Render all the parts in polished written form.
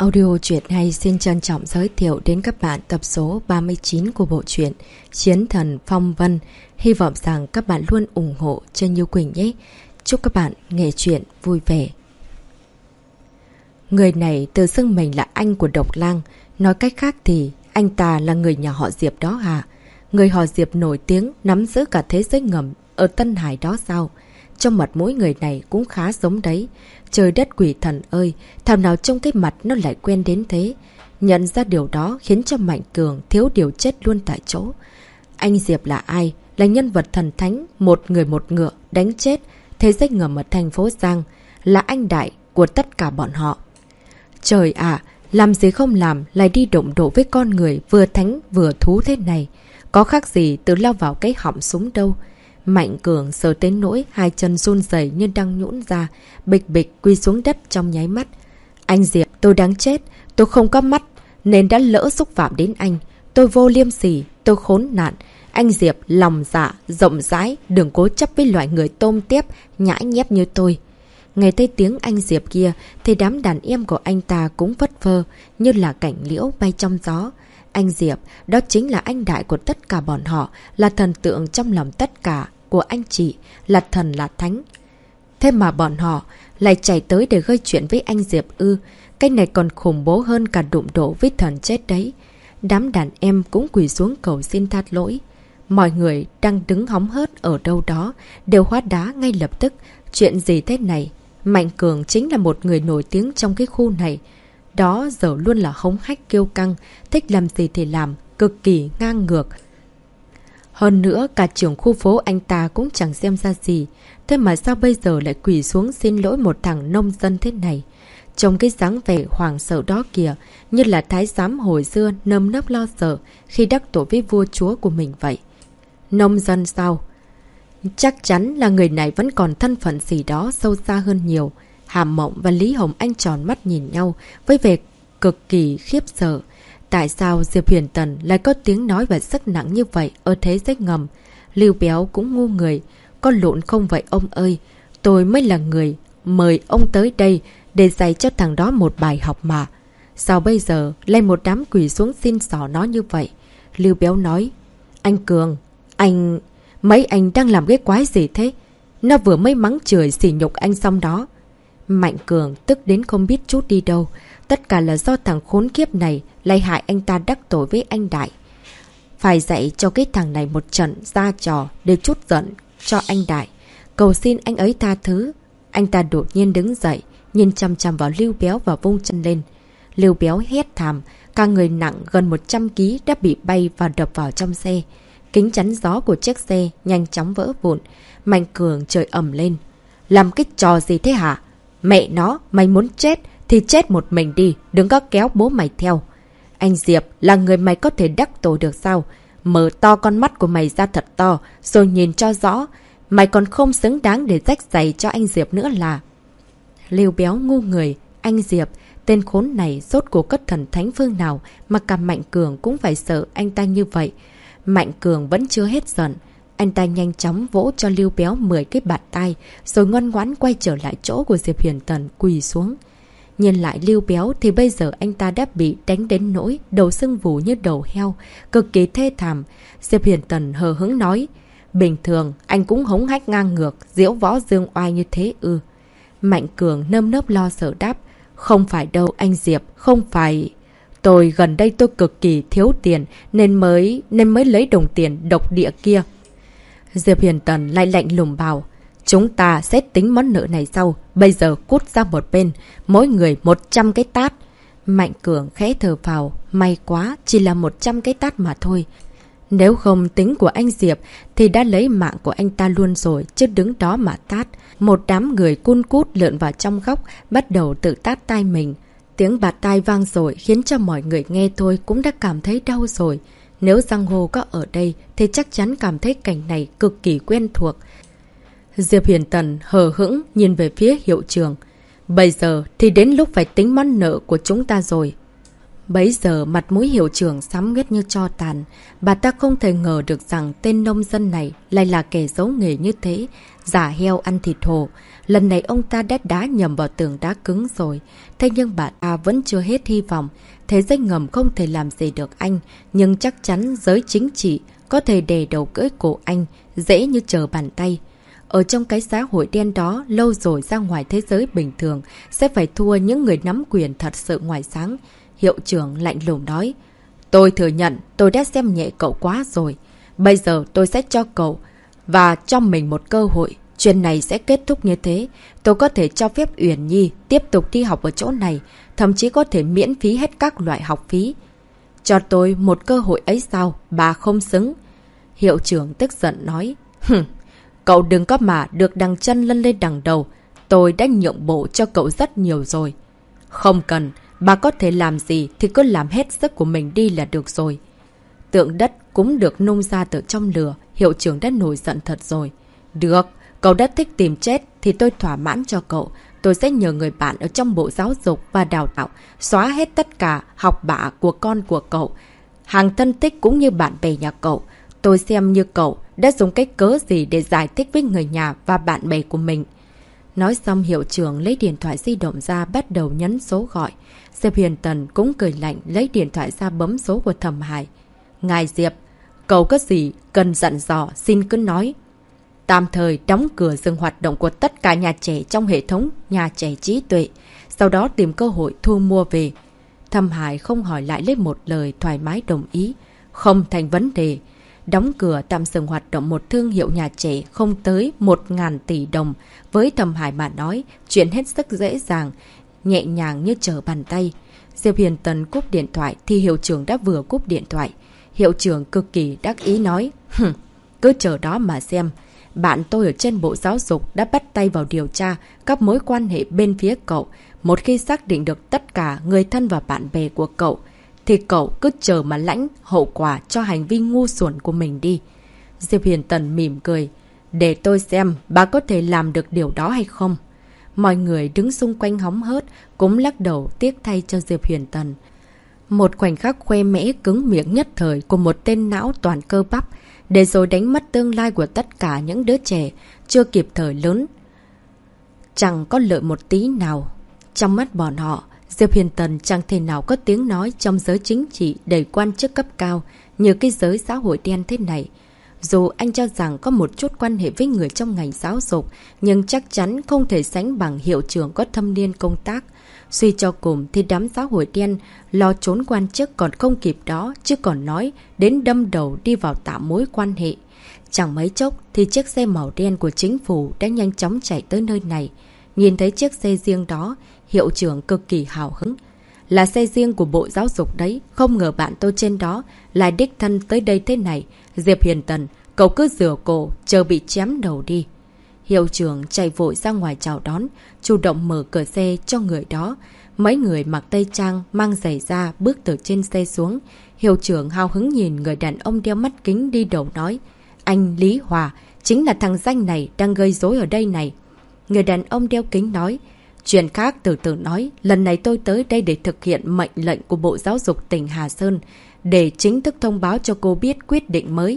Audio truyện hay xin trân trọng giới thiệu đến các bạn tập số 39 của bộ truyện Chiến thần Phong Vân. Hy vọng rằng các bạn luôn ủng hộ trên Như Quỳnh nhé. Chúc các bạn nghe truyện vui vẻ. Người này tự xưng mình là anh của Độc Lang. Nói cách khác thì anh ta là người nhà họ Diệp đó hả? Người họ Diệp nổi tiếng nắm giữ cả thế giới ngầm ở Tân Hải đó sao? Trong mặt mỗi người này cũng khá giống đấy. Trời đất quỷ thần ơi, thảo nào trong cái mặt nó lại quen đến thế. Nhận ra điều đó khiến cho Mạnh Cường thiếu điều chết luôn tại chỗ. Anh Diệp là ai? Là nhân vật thần thánh, một người một ngựa, đánh chết, thế giới ngầm ở thành phố Giang. Là anh đại của tất cả bọn họ. Trời ạ, làm gì không làm lại đi đụng độ với con người vừa thánh vừa thú thế này. Có khác gì từ lao vào cái họng súng đâu. Mạnh Cường sờ đến nỗi hai chân run rẩy như đang nhũn ra, bịch bịch quy xuống đất trong nháy mắt. Anh Diệp, tôi đáng chết, tôi không có mắt nên đã lỡ xúc phạm đến anh. Tôi vô liêm sỉ, tôi khốn nạn. Anh Diệp lòng dạ, rộng rãi, đừng cố chấp với loại người tôm tiếp, nhãi nhép như tôi. Nghe thấy tiếng anh Diệp kia thì đám đàn em của anh ta cũng vất vơ như là cảnh liễu bay trong gió. Anh Diệp, đó chính là anh đại của tất cả bọn họ, là thần tượng trong lòng tất cả của anh chị, là thần là thánh. Thế mà bọn họ lại chạy tới để gây chuyện với anh Diệp ư. Cái này còn khủng bố hơn cả đụng độ với thần chết đấy. Đám đàn em cũng quỳ xuống cầu xin tha lỗi. Mọi người đang đứng hóng hớt ở đâu đó đều hóa đá ngay lập tức. Chuyện gì thế này? Mạnh Cường chính là một người nổi tiếng trong cái khu này. Đó giờ luôn là hống hách kiêu căng, thích làm gì thì làm, cực kỳ ngang ngược. Hơn nữa, cả trưởng khu phố anh ta cũng chẳng xem ra gì. Thế mà sao bây giờ lại quỳ xuống xin lỗi một thằng nông dân thế này? Trong cái dáng vẻ hoảng sợ đó kìa, như là thái giám hồi xưa nơm nớp lo sợ khi đắc tội với vua chúa của mình vậy. Nông dân sao? Chắc chắn là người này vẫn còn thân phận gì đó sâu xa hơn nhiều. Hàm Mộng và Lý Hồng Anh tròn mắt nhìn nhau với vẻ cực kỳ khiếp sợ. Tại sao Diệp Huyền Tần lại có tiếng nói và sức nặng như vậy ở thế giới ngầm? Lưu Béo cũng ngu người. Có lộn không vậy ông ơi? Tôi mới là người mời ông tới đây để dạy cho thằng đó một bài học mà. Sao bây giờ lên một đám quỷ xuống xin xỏ nó như vậy? Lưu Béo nói. Anh Cường, mấy anh đang làm cái quái gì thế? Nó vừa mới mắng chửi sỉ nhục anh xong đó. Mạnh Cường tức đến không biết chút đi đâu. Tất cả là do thằng khốn kiếp này lại hại anh ta đắc tội với anh Đại. Phải dạy cho cái thằng này một trận ra trò để chút giận cho anh Đại. Cầu xin anh ấy tha thứ. Anh ta đột nhiên đứng dậy, nhìn chằm chằm vào Lưu Béo và vung chân lên. Lưu Béo hét thảm, cả người nặng gần 100 kg đã bị bay và đập vào trong xe. Kính chắn gió của chiếc xe nhanh chóng vỡ vụn. Mạnh Cường chửi ầm lên. Làm cái trò gì thế hả? Mẹ nó, mày muốn chết thì chết một mình đi, đừng có kéo bố mày theo. Anh Diệp là người mày có thể đắc tội được sao? Mở to con mắt của mày ra thật to, rồi nhìn cho rõ. Mày còn không xứng đáng để rách giày cho anh Diệp nữa là... Lưu Béo ngu người, anh Diệp, tên khốn này rốt cuộc có thần thánh phương nào mà cả Mạnh Cường cũng phải sợ anh ta như vậy. Mạnh Cường vẫn chưa hết giận. Anh ta nhanh chóng vỗ cho Lưu Béo 10 cái bạt tay, rồi ngoan ngoãn quay trở lại chỗ của Diệp Huyền Tần quỳ xuống. Nhìn lại Lưu Béo thì bây giờ anh ta đã bị đánh đến nỗi đầu sưng vù như đầu heo, cực kỳ thê thảm. Diệp Huyền Tần hờ hững nói, bình thường anh cũng hống hách ngang ngược, diễu võ dương oai như thế ư? Mạnh Cường nơm nớp lo sợ đáp, không phải đâu anh Diệp, không phải... Gần đây tôi cực kỳ thiếu tiền nên mới lấy đồng tiền độc địa kia. Diệp Huyền Tần lại lạnh lùng bảo, chúng ta sẽ tính món nợ này sau, bây giờ cút ra một bên, mỗi người 100 cái tát. Mạnh Cường khẽ thở phào, may quá, chỉ là 100 cái tát mà thôi. Nếu không tính của anh Diệp thì đã lấy mạng của anh ta luôn rồi, chứ đứng đó mà tát. Một đám người cun cút lượn vào trong góc, bắt đầu tự tát tai mình. Tiếng bạt tai vang rồi khiến cho mọi người nghe thôi cũng đã cảm thấy đau rồi. Nếu Giang Hồ có ở đây thì chắc chắn cảm thấy cảnh này cực kỳ quen thuộc. Diệp Huyền Tần hờ hững nhìn về phía hiệu trường. Bây giờ thì đến lúc phải tính món nợ của chúng ta rồi. Bấy giờ mặt mũi hiệu trưởng xám nghét như tro tàn. Bà ta không thể ngờ được rằng tên nông dân này lại là kẻ giấu nghề như thế, giả heo ăn thịt hổ. Lần này ông ta đã đá nhầm vào tường đá cứng rồi. Thế nhưng bà ta vẫn chưa hết hy vọng. Thế giới ngầm không thể làm gì được anh, nhưng chắc chắn giới chính trị có thể đè đầu cưỡi cổ anh, dễ như trở bàn tay. Ở trong cái xã hội đen đó, lâu rồi ra ngoài thế giới bình thường sẽ phải thua những người nắm quyền thật sự ngoài sáng. Hiệu trưởng lạnh lùng nói, tôi thừa nhận tôi đã xem nhẹ cậu quá rồi. Bây giờ tôi sẽ cho cậu và cho mình một cơ hội. Chuyện này sẽ kết thúc như thế. Tôi có thể cho phép Uyển Nhi tiếp tục đi học ở chỗ này, thậm chí có thể miễn phí hết các loại học phí. Cho tôi một cơ hội ấy sao? Bà không xứng. Hiệu trưởng tức giận nói, cậu đừng có mà được đằng chân lân lên đằng đầu. Tôi đã nhượng bộ cho cậu rất nhiều rồi. Không cần, bà có thể làm gì thì cứ làm hết sức của mình đi là được rồi. Tượng đất cũng được nung ra từ trong lửa. Hiệu trưởng đã nổi giận thật rồi. Được, cậu đã thích tìm chết thì tôi thỏa mãn cho cậu. Tôi sẽ nhờ người bạn ở trong Bộ Giáo dục và Đào tạo xóa hết tất cả học bạ của con của cậu, hàng thân tích cũng như bạn bè nhà cậu. Tôi xem như cậu đã dùng cái cớ gì để giải thích với người nhà và bạn bè của mình. Nói xong hiệu trưởng lấy điện thoại di động ra bắt đầu nhấn số gọi. Diệp Huyền Tần cũng cười lạnh lấy điện thoại ra bấm số của Thẩm Hải. Ngài Diệp, cậu có gì cần dặn dò xin cứ nói. Tạm thời đóng cửa dừng hoạt động của tất cả nhà trẻ trong hệ thống nhà trẻ trí tuệ. Sau đó tìm cơ hội thu mua về. Thẩm Hải không hỏi lại lấy một lời thoải mái đồng ý. Không thành vấn đề. Đóng cửa tạm dừng hoạt động một thương hiệu nhà trẻ không tới 1.000 tỷ đồng. Với Thẩm Hải mà nói, chuyện hết sức dễ dàng, nhẹ nhàng như trở bàn tay. Diệp Huyền Tần cúp điện thoại thì hiệu trưởng đã vừa cúp điện thoại. Hiệu trưởng cực kỳ đắc ý nói, cứ chờ đó mà xem. Bạn tôi ở trên Bộ Giáo dục đã bắt tay vào điều tra các mối quan hệ bên phía cậu. Một khi xác định được tất cả người thân và bạn bè của cậu, thì cậu cứ chờ mà lãnh hậu quả cho hành vi ngu xuẩn của mình đi. Diệp Huyền Tần mỉm cười. Để tôi xem bà có thể làm được điều đó hay không. Mọi người đứng xung quanh hóng hớt cũng lắc đầu tiếc thay cho Diệp Huyền Tần. Một khoảnh khắc khoe mẽ cứng miệng nhất thời của một tên não toàn cơ bắp, để rồi đánh mất tương lai của tất cả những đứa trẻ chưa kịp thời lớn. Chẳng có lợi một tí nào. Trong mắt bọn họ, Diệp Huyền Tần chẳng thể nào có tiếng nói trong giới chính trị đầy quan chức cấp cao như cái giới xã hội đen thế này. Dù anh cho rằng có một chút quan hệ với người trong ngành giáo dục, nhưng chắc chắn không thể sánh bằng hiệu trưởng có thâm niên công tác. Suy cho cùng thì đám xã hội đen lo trốn quan chức còn không kịp đó, chứ còn nói đến đâm đầu đi vào tạo mối quan hệ. Chẳng mấy chốc thì chiếc xe màu đen của chính phủ đã nhanh chóng chạy tới nơi này. Nhìn thấy chiếc xe riêng đó, hiệu trưởng cực kỳ hào hứng. Là xe riêng của Bộ Giáo dục đấy, không ngờ bạn tôi trên đó lại đích thân tới đây thế này. Diệp Huyền Tần, cậu cứ rửa cổ, chờ bị chém đầu đi. Hiệu trưởng chạy vội ra ngoài chào đón, chủ động mở cửa xe cho người đó. Mấy người mặc tây trang, mang giày da, bước từ trên xe xuống. Hiệu trưởng hào hứng nhìn người đàn ông đeo mắt kính đi đầu nói, anh Lý Hòa, chính là thằng danh này đang gây rối ở đây này. Người đàn ông đeo kính nói, chuyện khác từ từ nói, lần này tôi tới đây để thực hiện mệnh lệnh của Bộ Giáo dục tỉnh Hà Sơn, để chính thức thông báo cho cô biết quyết định mới.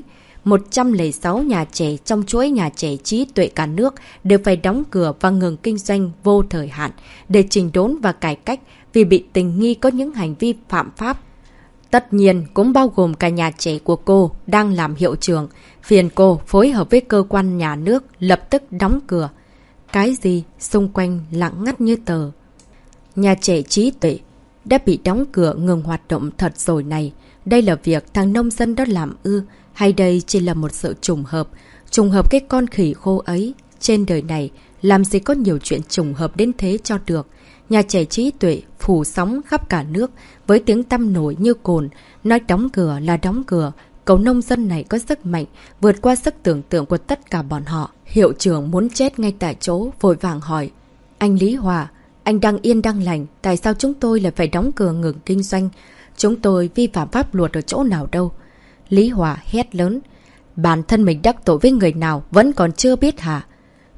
106 nhà trẻ trong chuỗi nhà trẻ trí tuệ cả nước đều phải đóng cửa và ngừng kinh doanh vô thời hạn để chỉnh đốn và cải cách vì bị tình nghi có những hành vi phạm pháp. Tất nhiên cũng bao gồm cả nhà trẻ của cô đang làm hiệu trưởng. Phiền cô phối hợp với cơ quan nhà nước lập tức đóng cửa. Cái gì? Xung quanh lặng ngắt như tờ. Nhà trẻ trí tuệ đã bị đóng cửa ngừng hoạt động thật rồi này. Đây là việc thằng nông dân đó làm ư? Hay đây chỉ là một sự trùng hợp? Trùng hợp cái con khỉ khô ấy. Trên đời này làm gì có nhiều chuyện trùng hợp đến thế cho được. Nhà trẻ trí tuệ phủ sóng khắp cả nước với tiếng tăm nổi như cồn. Nói đóng cửa là đóng cửa. Cậu nông dân này có sức mạnh vượt qua sức tưởng tượng của tất cả bọn họ. Hiệu trưởng muốn chết ngay tại chỗ, vội vàng hỏi, anh Lý Hòa, anh đang yên đang lành, tại sao chúng tôi lại phải đóng cửa ngừng kinh doanh? Chúng tôi vi phạm pháp luật ở chỗ nào đâu? Lý Hòa hét lớn, bản thân mình đắc tội với người nào vẫn còn chưa biết hả?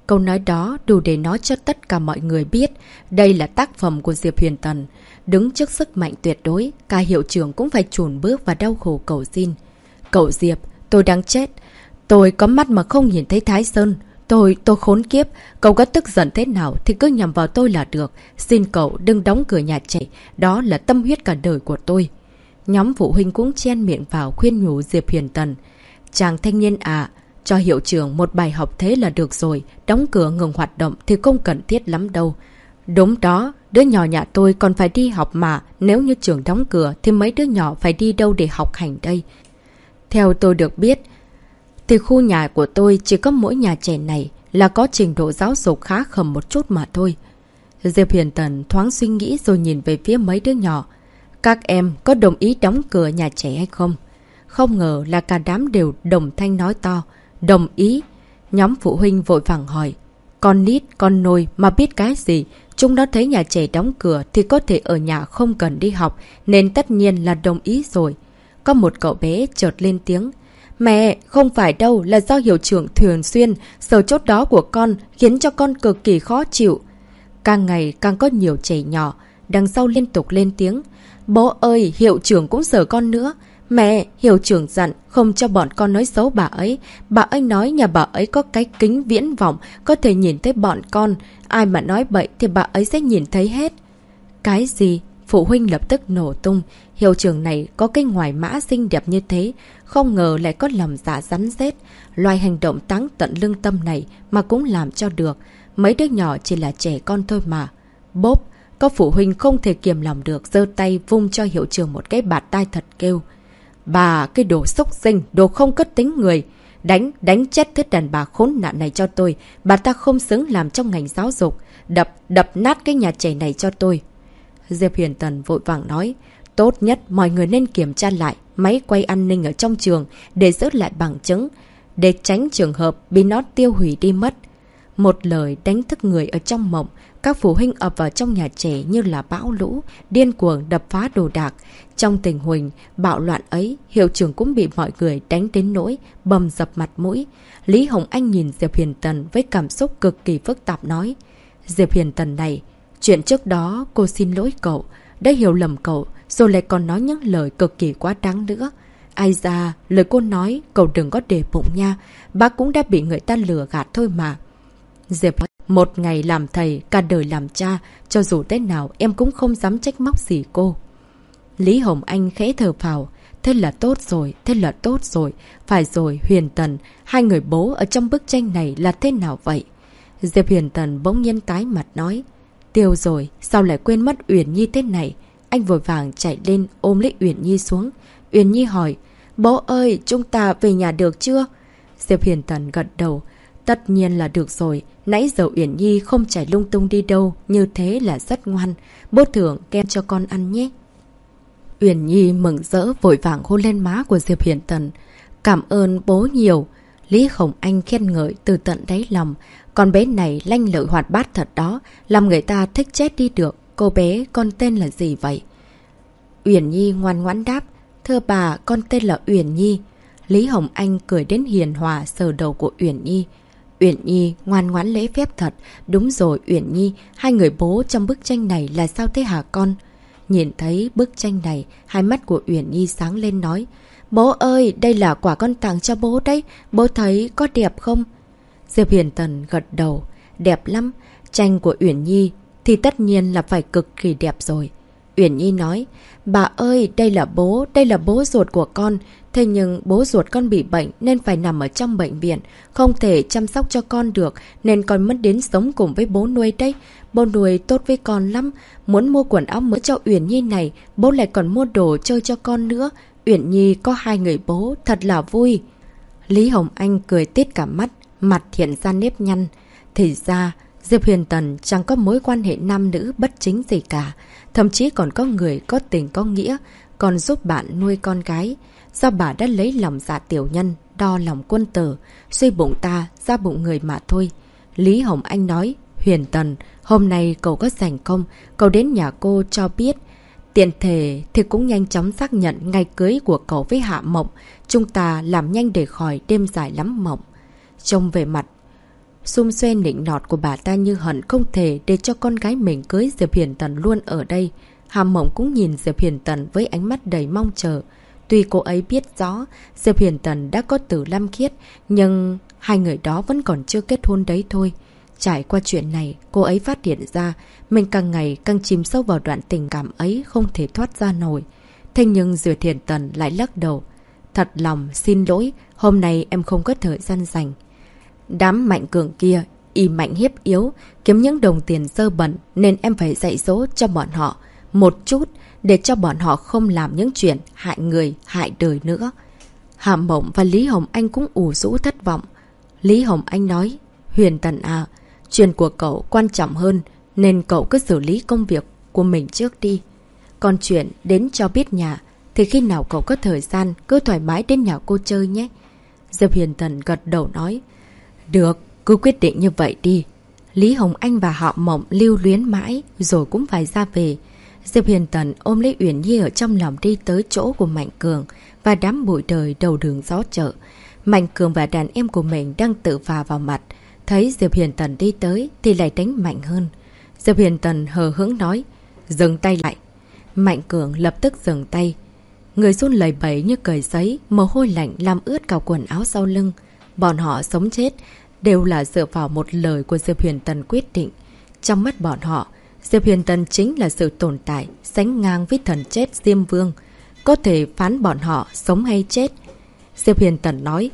Câu nói đó đủ để nói cho tất cả mọi người biết đây là tác phẩm của Diệp Huyền Tần. Đứng trước sức mạnh tuyệt đối, cả hiệu trưởng cũng phải chùn bước và đau khổ cầu xin. Cậu Diệp, tôi đang chết. Tôi có mắt mà không nhìn thấy Thái Sơn. Tôi khốn kiếp. Cậu có tức giận thế nào thì cứ nhằm vào tôi là được. Xin cậu đừng đóng cửa nhà trẻ. Đó là tâm huyết cả đời của tôi. Nhóm phụ huynh cũng chen miệng vào khuyên nhủ Diệp Huyền Tần. Chàng thanh niên à, cho hiệu trưởng một bài học thế là được rồi. Đóng cửa ngừng hoạt động thì không cần thiết lắm đâu. Đúng đó, đứa nhỏ nhà tôi còn phải đi học mà. Nếu như trường đóng cửa thì mấy đứa nhỏ phải đi đâu để học hành đây? Theo tôi được biết thì khu nhà của tôi chỉ có mỗi nhà trẻ này là có trình độ giáo dục khá khẩm một chút mà thôi. Diệp Huyền Tần thoáng suy nghĩ rồi nhìn về phía mấy đứa nhỏ. Các em có đồng ý đóng cửa nhà trẻ hay không? Không ngờ là cả đám đều đồng thanh nói to. Đồng ý. Nhóm phụ huynh vội vàng hỏi. Con nít, con nôi mà biết cái gì? Chúng nó thấy nhà trẻ đóng cửa thì có thể ở nhà không cần đi học, nên tất nhiên là đồng ý rồi. Có một cậu bé chợt lên tiếng. Mẹ, không phải đâu, là do hiệu trưởng thường xuyên sờ chốt đó của con khiến cho con cực kỳ khó chịu. Càng ngày càng có nhiều trẻ nhỏ đằng sau liên tục lên tiếng. Bố ơi, hiệu trưởng cũng sờ con nữa. Mẹ, hiệu trưởng dặn không cho bọn con nói xấu bà ấy. Bà ấy nói nhà bà ấy có cái kính viễn vọng có thể nhìn thấy bọn con. Ai mà nói bậy thì bà ấy sẽ nhìn thấy hết. Cái gì? Phụ huynh lập tức nổ tung. Hiệu trưởng này có cái ngoài mã xinh đẹp như thế, không ngờ lại có lòng dạ rắn rết. Loài hành động táng tận lương tâm này mà cũng làm cho được. Mấy đứa nhỏ chỉ là trẻ con thôi mà. Bốp, có phụ huynh không thể kiềm lòng được, giơ tay vung cho hiệu trưởng một cái bạt tai thật kêu. Bà, cái đồ xúc sinh, đồ không cất tính người. Đánh chết thứ đàn bà khốn nạn này cho tôi. Bà ta không xứng làm trong ngành giáo dục. Đập nát cái nhà trẻ này cho tôi. Diệp Huyền Tần vội vàng nói. Tốt nhất mọi người nên kiểm tra lại máy quay an ninh ở trong trường để giữ lại bằng chứng, để tránh trường hợp bị nó tiêu hủy đi mất. Một lời đánh thức người ở trong mộng, các phụ huynh ập vào trong nhà trẻ như là bão lũ, điên cuồng đập phá đồ đạc. Trong tình huống bạo loạn ấy, hiệu trưởng cũng bị mọi người đánh đến nỗi bầm dập mặt mũi. Lý Hồng Anh nhìn Diệp Huyền Tần với cảm xúc cực kỳ phức tạp nói. Diệp Huyền Tần này, chuyện trước đó cô xin lỗi cậu, đã hiểu lầm cậu, rồi lại còn nói những lời cực kỳ quá đáng nữa. Ai ra, lời cô nói, cậu đừng có để bụng nha, bác cũng đã bị người ta lừa gạt thôi mà. Diệp, một ngày làm thầy, cả đời làm cha, cho dù thế nào em cũng không dám trách móc gì cô. Lý Hồng Anh khẽ thở phào. Thế là tốt rồi, thế là tốt rồi. Phải rồi, Huyền Tần, hai người bố ở trong bức tranh này là thế nào vậy? Diệp Huyền Tần bỗng nhiên tái mặt nói. Tiêu rồi, sao lại quên mất Uyển Nhi thế này? Anh vội vàng chạy lên ôm lấy Uyển Nhi xuống. Uyển Nhi hỏi, bố ơi, chúng ta về nhà được chưa? Diệp Huyền Tần gật đầu. Tất nhiên là được rồi, nãy giờ Uyển Nhi không chạy lung tung đi đâu, như thế là rất ngoan. Bố thưởng kem cho con ăn nhé. Uyển Nhi mừng rỡ vội vàng hôn lên má của Diệp Huyền Tần. Cảm ơn bố nhiều. Lý Hồng Anh khen ngợi từ tận đáy lòng. Con bé này lanh lợi hoạt bát thật đó, làm người ta thích chết đi được. Cô bé, con tên là gì vậy? Uyển Nhi ngoan ngoãn đáp. Thưa bà, con tên là Uyển Nhi. Lý Hồng Anh cười đến hiền hòa sờ đầu của Uyển Nhi. Uyển Nhi ngoan ngoãn lễ phép thật. Đúng rồi Uyển Nhi, hai người bố trong bức tranh này là sao thế hả con? Nhìn thấy bức tranh này, hai mắt của Uyển Nhi sáng lên nói. Bố ơi, đây là quà con tặng cho bố đấy. Bố thấy có đẹp không? Diệp Huyền Tần gật đầu. Đẹp lắm. Tranh của Uyển Nhi thì tất nhiên là phải cực kỳ đẹp rồi. Uyển Nhi nói. Bà ơi, đây là bố ruột của con. Thế nhưng bố ruột con bị bệnh nên phải nằm ở trong bệnh viện. Không thể chăm sóc cho con được nên con mất đến sống cùng với bố nuôi đấy. Bố nuôi tốt với con lắm. Muốn mua quần áo mới cho Uyển Nhi này, bố lại còn mua đồ chơi cho con nữa. Uyển Nhi có hai người bố, thật là vui. Lý Hồng Anh cười tít cả mắt, mặt hiện ra nếp nhăn. Thì ra, Diệp Huyền Tần chẳng có mối quan hệ nam nữ bất chính gì cả. Thậm chí còn có người có tình có nghĩa, còn giúp bạn nuôi con gái. Do bà đã lấy lòng dạ tiểu nhân, đo lòng quân tử, suy bụng ta, ra bụng người mà thôi. Lý Hồng Anh nói, Huyền Tần, hôm nay cậu có rảnh không? Cậu đến nhà cô cho biết. Tiện thể thì cũng nhanh chóng xác nhận ngày cưới của cậu với Hạ Mộng. Chúng ta làm nhanh để khỏi đêm dài lắm mộng. xum xuê nịnh nọt của bà ta như hận không thể để cho con gái mình cưới Diệp Hiền Tần luôn ở đây. Hàm Mộng cũng nhìn Diệp Hiền Tần với ánh mắt đầy mong chờ. Tuy cô ấy biết rõ Diệp Hiền Tần đã có Tử Lam Khiết, nhưng hai người đó vẫn còn chưa kết hôn đấy thôi. Trải qua chuyện này, cô ấy phát hiện ra mình càng ngày càng chìm sâu vào đoạn tình cảm ấy không thể thoát ra nổi. Thế nhưng Diệp Hiền Tần lại lắc đầu. Thật lòng xin lỗi, hôm nay em không có thời gian dành. Đám Mạnh Cường kia, y mạnh hiếp yếu, kiếm những đồng tiền dơ bẩn nên em phải dạy dỗ cho bọn họ một chút để cho bọn họ không làm những chuyện hại người, hại đời nữa. Hàm Mộng và Lý Hồng Anh cũng ủ rũ thất vọng. Lý Hồng Anh nói, Huyền Tần à, chuyện của cậu quan trọng hơn nên cậu cứ xử lý công việc của mình trước đi. Còn chuyện đến cho biết nhà thì khi nào cậu có thời gian cứ thoải mái đến nhà cô chơi nhé. Diệp Hiền Tần gật đầu nói, được, cứ quyết định như vậy đi. Lý Hồng Anh và Hạo Mộng lưu luyến mãi rồi cũng phải ra về. Diệp Hiền Tần ôm lấy Uyển Nhi ở trong lòng đi tới chỗ của Mạnh Cường và đám bụi đời đầu đường gió chợ. Mạnh Cường và đàn em của mình đang tự phà vào mặt. Thấy Diệp Hiền Tần đi tới thì lại đánh mạnh hơn. Diệp Hiền Tần hờ hững nói, dừng tay lại. Mạnh Cường lập tức dừng tay. Người run lẩy bẩy như cởi giấy, mồ hôi lạnh làm ướt cả quần áo sau lưng. Bọn họ sống chết đều là dựa vào một lời của Diệp Hiền Tần quyết định. Trong mắt bọn họ, Diệp Hiền Tần chính là sự tồn tại sánh ngang với thần chết Diêm Vương, có thể phán bọn họ sống hay chết. Diệp Hiền Tần nói,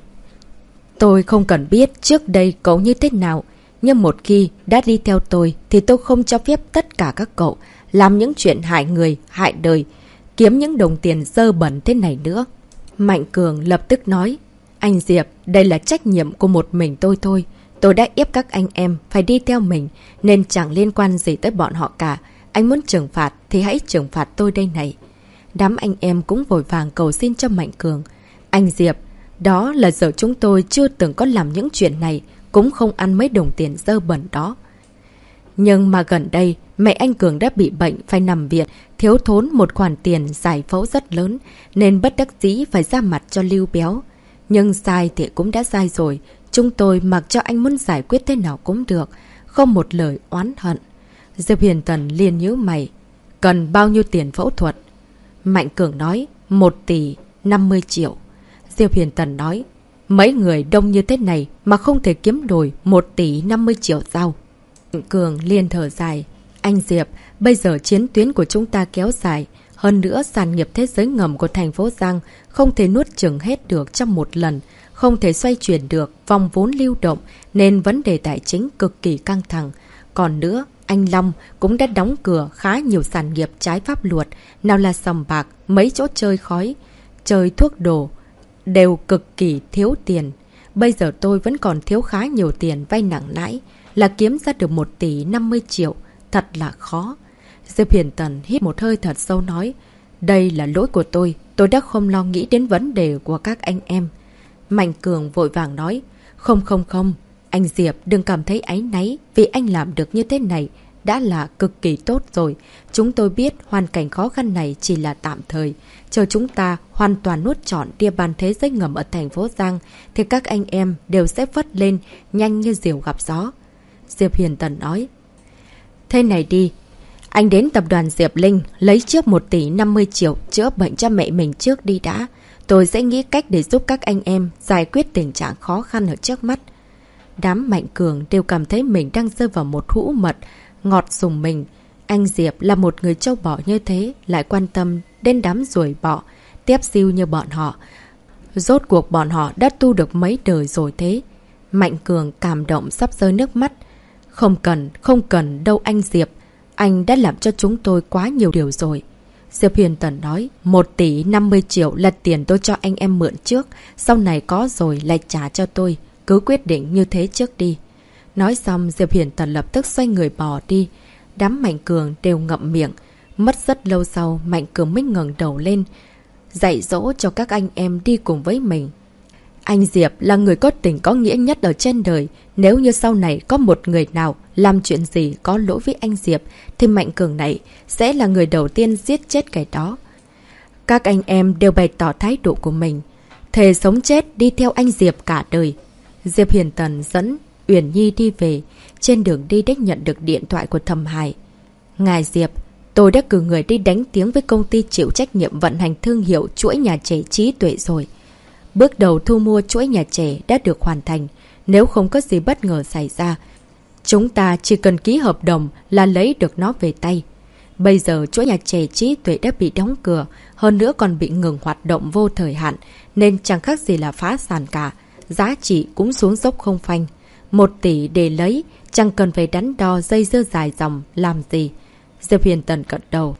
tôi không cần biết trước đây cậu như thế nào, nhưng một khi đã đi theo tôi thì tôi không cho phép tất cả các cậu làm những chuyện hại người, hại đời, kiếm những đồng tiền dơ bẩn thế này nữa. Mạnh Cường lập tức nói, anh Diệp, đây là trách nhiệm của một mình tôi thôi. Tôi đã ép các anh em phải đi theo mình nên chẳng liên quan gì tới bọn họ cả. Anh muốn trừng phạt thì hãy trừng phạt tôi đây này. Đám anh em cũng vội vàng cầu xin cho Mạnh Cường. Anh Diệp, đó là giờ chúng tôi chưa từng có làm những chuyện này, cũng không ăn mấy đồng tiền dơ bẩn đó. Nhưng mà gần đây, mẹ anh Cường đã bị bệnh phải nằm viện, thiếu thốn một khoản tiền giải phẫu rất lớn, nên bất đắc dĩ phải ra mặt cho Lưu Béo. Nhưng sai thì cũng đã sai rồi, chúng tôi mặc cho anh muốn giải quyết thế nào cũng được, không một lời oán hận. Diệp Hiền Tần liền nhíu mày, cần bao nhiêu tiền phẫu thuật? Mạnh Cường nói, 1 tỷ 50 triệu. Diệp Hiền Tần nói, mấy người đông như thế này mà không thể kiếm đổi 1 tỷ 50 triệu sao? Mạnh Cường liền thở dài, anh Diệp, bây giờ chiến tuyến của chúng ta kéo dài. Hơn nữa, sản nghiệp thế giới ngầm của thành phố Giang không thể nuốt chửng hết được trong một lần, không thể xoay chuyển được vòng vốn lưu động, nên vấn đề tài chính cực kỳ căng thẳng. Còn nữa, anh Long cũng đã đóng cửa khá nhiều sản nghiệp trái pháp luật, nào là sòng bạc, mấy chỗ chơi khói, chơi thuốc đồ, đều cực kỳ thiếu tiền. Bây giờ tôi vẫn còn thiếu khá nhiều tiền vay nặng lãi, là kiếm ra được 1 tỷ 50 triệu, thật là khó. Diệp Hiền Tần hít một hơi thật sâu nói, đây là lỗi của tôi đã không lo nghĩ đến vấn đề của các anh em. Mạnh Cường vội vàng nói, không, anh Diệp đừng cảm thấy áy náy vì anh làm được như thế này đã là cực kỳ tốt rồi. Chúng tôi biết hoàn cảnh khó khăn này chỉ là tạm thời, chờ chúng ta hoàn toàn nuốt trọn địa bàn thế giới ngầm ở thành phố Giang thì các anh em đều sẽ phất lên nhanh như diều gặp gió. Diệp Hiền Tần nói, thế này đi, anh đến tập đoàn Diệp Linh lấy trước 1 tỷ 50 triệu chữa bệnh cho mẹ mình trước đi đã. Tôi sẽ nghĩ cách để giúp các anh em giải quyết tình trạng khó khăn ở trước mắt. Đám Mạnh Cường đều cảm thấy mình đang rơi vào một hũ mật ngọt sùng mình. Anh Diệp là một người trâu bò như thế, lại quan tâm đến đám ruồi bọ, tép siêu như bọn họ. Rốt cuộc bọn họ đã tu được mấy đời rồi thế. Mạnh Cường cảm động sắp rơi nước mắt. Không cần đâu anh Diệp. Anh đã làm cho chúng tôi quá nhiều điều rồi. Diệp Hiền Tần nói, 1 tỷ 50 triệu là tiền tôi cho anh em mượn trước, sau này có rồi lại trả cho tôi. Cứ quyết định như thế trước đi. Nói xong, Diệp Hiền Tần lập tức xoay người bỏ đi. Đám Mạnh Cường đều ngậm miệng. Mất rất lâu sau, Mạnh Cường mới ngẩng đầu lên, dạy dỗ cho các anh em đi cùng với mình. Anh Diệp là người có tình có nghĩa nhất ở trên đời. Nếu như sau này có một người nào làm chuyện gì có lỗi với anh Diệp, thì Mạnh Cường này sẽ là người đầu tiên giết chết kẻ đó. Các anh em đều bày tỏ thái độ của mình, thề sống chết đi theo anh Diệp cả đời. Diệp Hiền Tần dẫn Uyển Nhi đi về. Trên đường đi đã nhận được điện thoại của Thẩm Hải. Ngài Diệp, tôi đã cử người đi đánh tiếng với công ty chịu trách nhiệm vận hành thương hiệu chuỗi nhà trẻ Trí Tuệ rồi. Bước đầu thu mua chuỗi nhà trẻ đã được hoàn thành. Nếu không có gì bất ngờ xảy ra, chúng ta chỉ cần ký hợp đồng là lấy được nó về tay. Bây giờ chuỗi nhà trẻ Trí Tuệ đã bị đóng cửa, hơn nữa còn bị ngừng hoạt động vô thời hạn, nên chẳng khác gì là phá sản cả. Giá trị cũng xuống dốc không phanh. 1 tỷ để lấy, chẳng cần phải đắn đo dây dưa dài dòng làm gì. Diệp Huyền Tần gật đầu.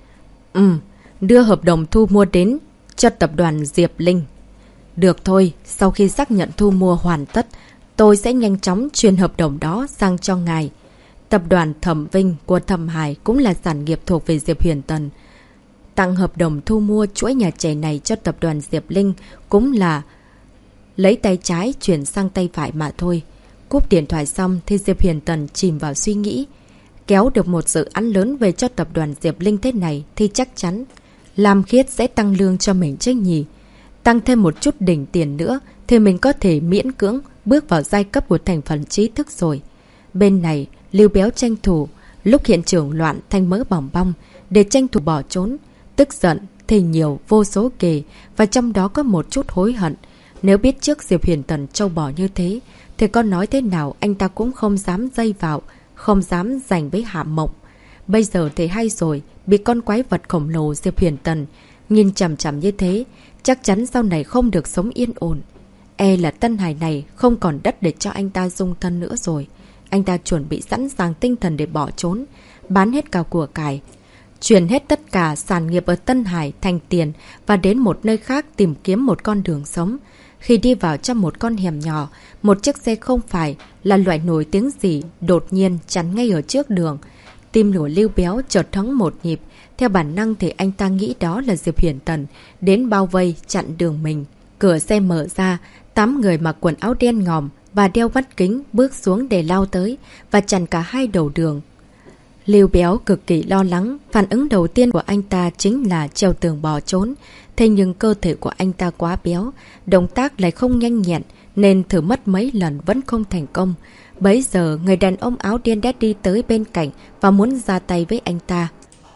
Đưa hợp đồng thu mua đến cho tập đoàn Diệp Linh. Được thôi, sau khi xác nhận thu mua hoàn tất, tôi sẽ nhanh chóng truyền hợp đồng đó sang cho ngài. Tập đoàn Thẩm Vinh của Thẩm Hải cũng là sản nghiệp thuộc về Diệp Huyền Tần. Tặng hợp đồng thu mua chuỗi nhà trẻ này cho tập đoàn Diệp Linh cũng là lấy tay trái chuyển sang tay phải mà thôi. Cúp điện thoại xong thì Diệp Huyền Tần chìm vào suy nghĩ. Kéo được một dự án lớn về cho tập đoàn Diệp Linh thế này thì chắc chắn Lam Khiết sẽ tăng lương cho mình chứ nhỉ. Tăng thêm một chút đỉnh tiền nữa thì mình có thể miễn cưỡng bước vào giai cấp của thành phần trí thức rồi. Bên này, Lưu Béo tranh thủ lúc hiện trường loạn thành mỡ bỏng bong để tranh thủ bỏ trốn. Tức giận thì nhiều vô số kề, và trong đó có một chút hối hận. Nếu biết trước Diệp Huyền Tần trâu bò như thế thì có nói thế nào anh ta cũng không dám dây vào, không dám giành với Hạ Mộng. Bây giờ thì hay rồi, bị con quái vật khổng lồ Diệp Huyền Tần nhìn chằm chằm như thế, chắc chắn sau này không được sống yên ổn. E là Tân Hải này không còn đất để cho anh ta dung thân nữa rồi. Anh ta chuẩn bị sẵn sàng tinh thần để bỏ trốn, bán hết cả của cải, chuyển hết tất cả sản nghiệp ở Tân Hải thành tiền và đến một nơi khác tìm kiếm một con đường sống. Khi đi vào trong một con hẻm nhỏ, một chiếc xe không phải là loại nổi tiếng gì đột nhiên chắn ngay ở trước đường. Tim của Lưu Béo chợt thắng một nhịp. Theo bản năng thì anh ta nghĩ đó là Diệp Huyền Tần đến bao vây chặn đường mình. Cửa xe mở ra, 8 người mặc quần áo đen ngòm và đeo mắt kính bước xuống để lao tới và chặn cả hai đầu đường. Lưu Béo cực kỳ lo lắng, phản ứng đầu tiên của anh ta chính là trèo tường bỏ trốn. Thế nhưng cơ thể của anh ta quá béo, động tác lại không nhanh nhẹn nên thử mất mấy lần vẫn không thành công. Bấy giờ người đàn ông áo đen đã đi tới bên cạnh và muốn ra tay với anh ta.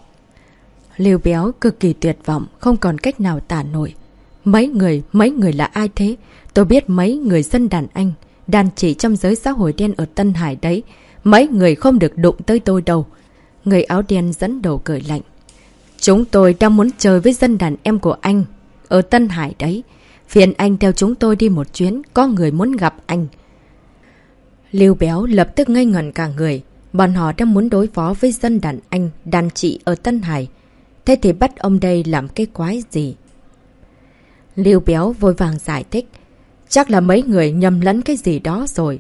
Lưu Béo cực kỳ tuyệt vọng, không còn cách nào tả nổi. Mấy người là ai thế? Tôi biết mấy người dân đàn anh, đàn chỉ trong giới xã hội đen ở Tân Hải đấy. Mấy người không được đụng tới tôi đâu. Người áo đen dẫn đầu cười lạnh. Chúng tôi đang muốn chơi với dân đàn em của anh ở Tân Hải đấy. Phiền anh theo chúng tôi đi một chuyến, có người muốn gặp anh. Lưu Béo lập tức ngây ngẩn cả người. Bọn họ đang muốn đối phó với dân đàn anh, đàn chị ở Tân Hải. Thế thì bắt ông đây làm cái quái gì? Lưu Béo vội vàng giải thích. Chắc là mấy người nhầm lẫn cái gì đó rồi.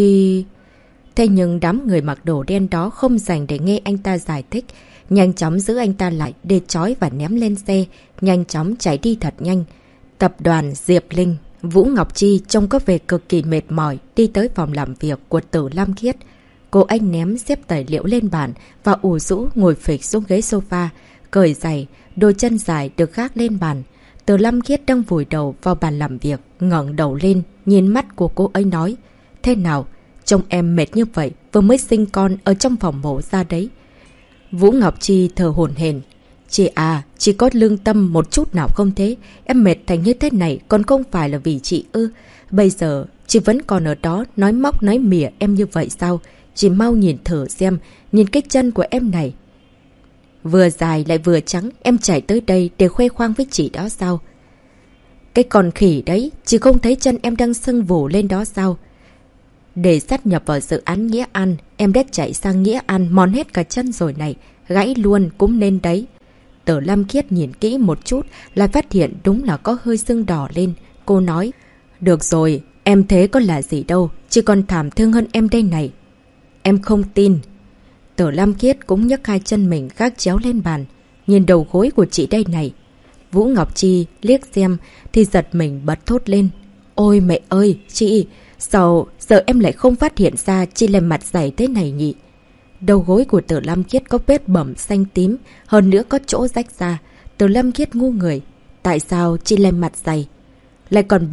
Thế nhưng đám người mặc đồ đen đó không dành để nghe anh ta giải thích. Nhanh chóng giữ anh ta lại để trói và ném lên xe. Nhanh chóng chạy đi thật nhanh. Tập đoàn Diệp Linh, Vũ Ngọc Chi trông có vẻ cực kỳ mệt mỏi đi tới phòng làm việc của Tử Lam Khiết. Cô anh ném xếp tài liệu lên bàn và ủ rũ ngồi phịch xuống ghế sofa, cởi giày, đôi chân dài được gác lên bàn. Tử Lam Khiết đang vùi đầu vào bàn làm việc, ngẩng đầu lên, nhìn mắt của cô ấy nói. Thế nào? Trông em mệt như vậy, vừa mới sinh con ở trong phòng mổ ra đấy. Vũ Ngọc Chi thở hổn hển. Chị à, chị có lương tâm một chút nào không thế? Em mệt thành như thế này còn không phải là vì chị ư? Bây giờ chị vẫn còn ở đó nói móc nói mỉa em như vậy sao? Chị mau nhìn thử xem, nhìn cái chân của em này. Vừa dài lại vừa trắng, em chạy tới đây để khoe khoang với chị đó sao? Cái con khỉ đấy, chị không thấy chân em đang sưng vù lên đó sao? Để sát nhập vào dự án Nghĩa An, em đã chạy sang Nghĩa An mòn hết cả chân rồi này, gãy luôn cũng nên đấy. Tử Lam Khiết nhìn kỹ một chút, lại phát hiện đúng là có hơi sưng đỏ lên. Cô nói, được rồi, em thế có là gì đâu, chỉ còn thảm thương hơn em đây này. Em không tin. Tử Lam Khiết cũng nhấc hai chân mình gác chéo lên bàn, nhìn đầu gối của chị đây này. Vũ Ngọc Chi liếc xem thì giật mình bật thốt lên. Ôi mẹ ơi, chị, sao giờ em lại không phát hiện ra chị lại mặt dày thế này nhỉ? Đầu gối của Tử Lam Khiết có vết bầm xanh tím, hơn nữa có chỗ rách ra. Tử Lam Khiết ngu người. Tại sao chị lại mặt dày? Lại còn bảo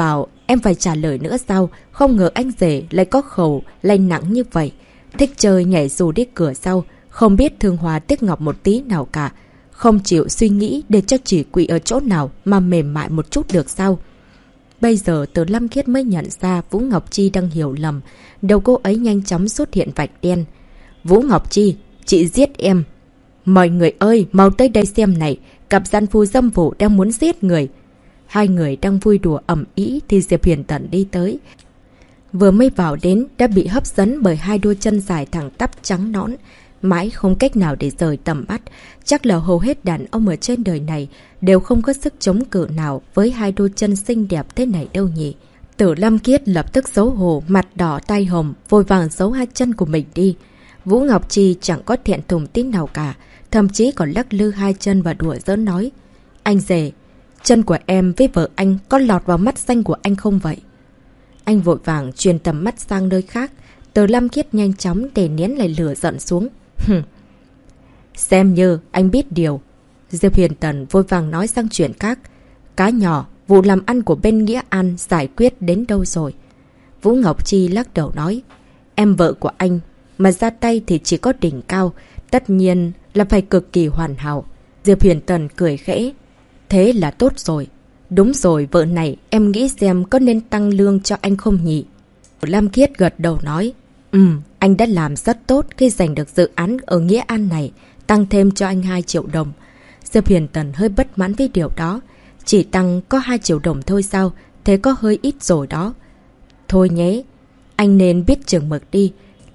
em phải trả lời nữa sao? Không ngờ anh rể lại có khẩu lanh nặng như vậy. Thích chơi nhảy dù đi cửa sau, không biết thương hoa tiếc ngọc một tí nào cả. Không chịu suy nghĩ để cho chỉ quỵ ở chỗ nào mà mềm mại một chút được sao? Bây giờ Từ Lâm Khiết mới nhận ra Vũ Ngọc Chi đang hiểu lầm. Đầu cô ấy nhanh chóng xuất hiện vạch đen. Vũ Ngọc Chi, chị giết em. Mọi người ơi, mau tới đây xem này. Cặp gian phu dâm phụ đang muốn giết người. Hai người đang vui đùa ầm ĩ thì Diệp Huyền Tần đi tới. Vừa mới vào đến đã bị hấp dẫn bởi hai đôi chân dài thẳng tắp trắng nõn. Mãi không cách nào để rời tầm mắt. Chắc là hầu hết đàn ông ở trên đời này đều không có sức chống cự nào với hai đôi chân xinh đẹp thế này đâu nhỉ. Tử Lâm Khiết lập tức xấu hổ, mặt đỏ tay hồng, vội vàng giấu hai chân của mình đi. Vũ Ngọc Chi chẳng có thiện thùng tí nào cả, thậm chí còn lắc lư hai chân và đùa giỡn nói. Anh rể, chân của em với vợ anh có lọt vào mắt xanh của anh không vậy? Anh vội vàng truyền tầm mắt sang nơi khác. Tử Lâm Khiết nhanh chóng để nén lại lửa giận xuống. Xem như anh biết điều. Diệp Huyền Tần vội vàng nói sang chuyện khác. Cá nhỏ, vụ làm ăn của bên Nghĩa An giải quyết đến đâu rồi? Vũ Ngọc Chi lắc đầu nói. Em vợ của anh mà ra tay thì chỉ có đỉnh cao, tất nhiên là phải cực kỳ hoàn hảo. Diệp Huyền Tần cười khẽ. Thế là tốt rồi. Đúng rồi, vợ này em nghĩ xem có nên tăng lương cho anh không nhỉ? Lam Khiết gật đầu nói. Anh đã làm rất tốt khi giành được dự án ở Nghĩa An này, tăng thêm cho anh 2 triệu đồng. Diệp Huyền Tần hơi bất mãn với điều đó. Chỉ tăng có 2 triệu đồng thôi sao? Thế có hơi ít rồi đó. Thôi nhé, anh nên biết chừng mực đi.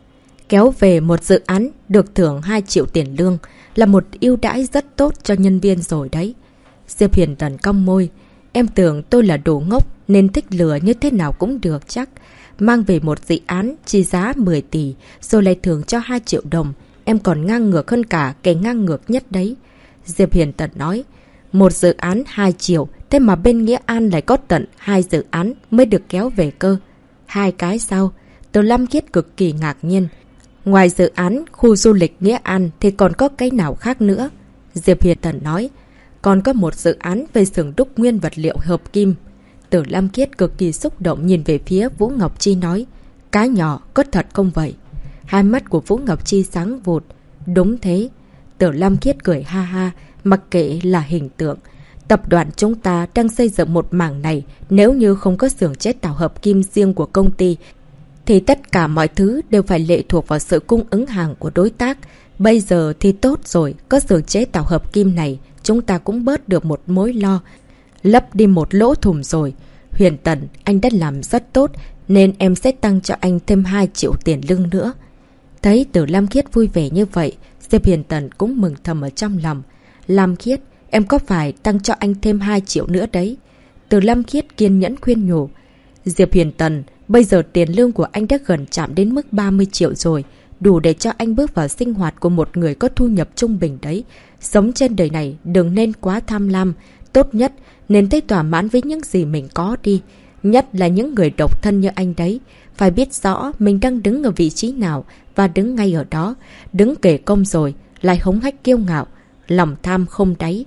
Kéo về một dự án được thưởng 2 triệu tiền lương là một ưu đãi rất tốt cho nhân viên rồi đấy. Diệp Huyền Tần cong môi. Em tưởng tôi là đồ ngốc nên thích lừa như thế nào cũng được chắc. Mang về một dự án chi giá 10 tỷ rồi lại thưởng cho 2 triệu đồng. Em còn ngang ngược hơn cả kẻ ngang ngược nhất đấy. Diệp Huyền Tần nói. Một dự án 2 triệu, thế mà bên Nghĩa An lại có tận 2 dự án mới được kéo về cơ. 2 cái sao? Từ Lâm Khiết cực kỳ ngạc nhiên. Ngoài dự án khu du lịch Nghĩa An thì còn có cái nào khác nữa? Diệp Huyền Tần nói. Còn có một dự án về xưởng đúc nguyên vật liệu hợp kim. Tử Lâm Khiết cực kỳ xúc động nhìn về phía Vũ Ngọc Chi nói. Cá nhỏ, có thật không vậy? Hai mắt của Vũ Ngọc Chi sáng vụt. Đúng thế. Tử Lâm Khiết cười ha ha, mặc kệ là hình tượng. Tập đoàn chúng ta đang xây dựng một mảng này. Nếu như không có xưởng chế tạo hợp kim riêng của công ty thì tất cả mọi thứ đều phải lệ thuộc vào sự cung ứng hàng của đối tác. Bây giờ thì tốt rồi, có xưởng chế tạo hợp kim này, chúng ta cũng bớt được một mối lo, lấp đi một lỗ thủng rồi. Huyền Tần, anh đã làm rất tốt, nên em sẽ tăng cho anh thêm 2 triệu tiền lương nữa. Thấy Tử Lâm Khiết vui vẻ như vậy, Diệp Huyền Tần cũng mừng thầm ở trong lòng. Lâm Khiết, em có phải tăng cho anh thêm 2 triệu nữa đấy? Tử Lâm Khiết kiên nhẫn khuyên nhủ. Diệp Huyền Tần, bây giờ tiền lương của anh đã gần chạm đến mức 30 triệu rồi. Đủ để cho anh bước vào sinh hoạt của một người có thu nhập trung bình đấy. Sống trên đời này đừng nên quá tham lam. Tốt nhất nên thấy thỏa mãn với những gì mình có đi. Nhất là những người độc thân như anh đấy. Phải biết rõ mình đang đứng ở vị trí nào và đứng ngay ở đó. Đứng kể công rồi, lại hống hách kiêu ngạo. Lòng tham không đáy.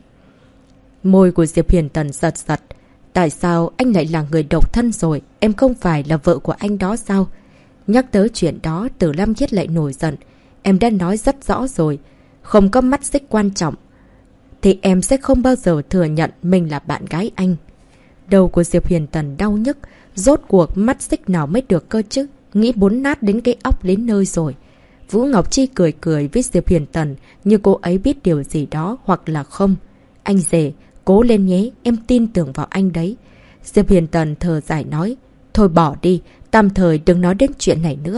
Môi của Diệp Huyền Tần giật giật. Tại sao anh lại là người độc thân rồi? Em không phải là vợ của anh đó sao? Nhắc tới chuyện đó, Tử Lâm Khiết lại nổi giận. Em đã nói rất rõ rồi. Không có mắt xích quan trọng thì em sẽ không bao giờ thừa nhận mình là bạn gái anh. Đầu của Diệp Huyền Tần đau nhức. Rốt cuộc mắt xích nào mới được cơ chứ? Nghĩ bốn nát đến cái óc đến nơi rồi. Vũ Ngọc Chi cười cười với Diệp Huyền Tần như cô ấy biết điều gì đó hoặc là không. Anh rể, cố lên nhé, em tin tưởng vào anh đấy. Diệp Huyền Tần thở dài nói. Thôi bỏ đi, tạm thời đừng nói đến chuyện này nữa.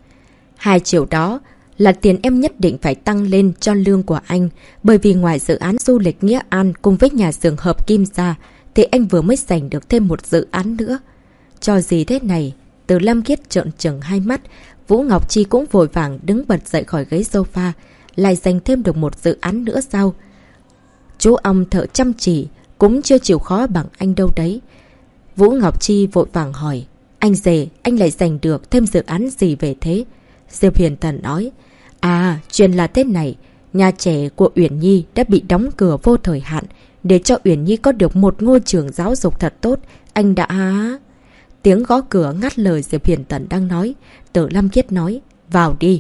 2 triệu đó là tiền em nhất định phải tăng lên cho lương của anh. Bởi vì ngoài dự án du lịch Nghĩa An cùng với nhà xưởng hợp kim ra thì anh vừa mới giành được thêm một dự án nữa. Cho gì thế này? Từ Lâm Khiết trợn trừng hai mắt. Vũ Ngọc Chi cũng vội vàng đứng bật dậy khỏi ghế sofa. Lại giành thêm được một dự án nữa sao? Chú ong thợ chăm chỉ cũng chưa chịu khó bằng anh đâu đấy. Vũ Ngọc Chi vội vàng hỏi. Anh rể, anh lại giành được thêm dự án gì về thế? Diệp Huyền Tần nói. À, chuyện là thế này. Nhà trẻ của Uyển Nhi đã bị đóng cửa vô thời hạn. Để cho Uyển Nhi có được một ngôi trường giáo dục thật tốt, anh đã... Tiếng gõ cửa ngắt lời Diệp Huyền Tần đang nói. Tử Lâm Khiết nói, vào đi.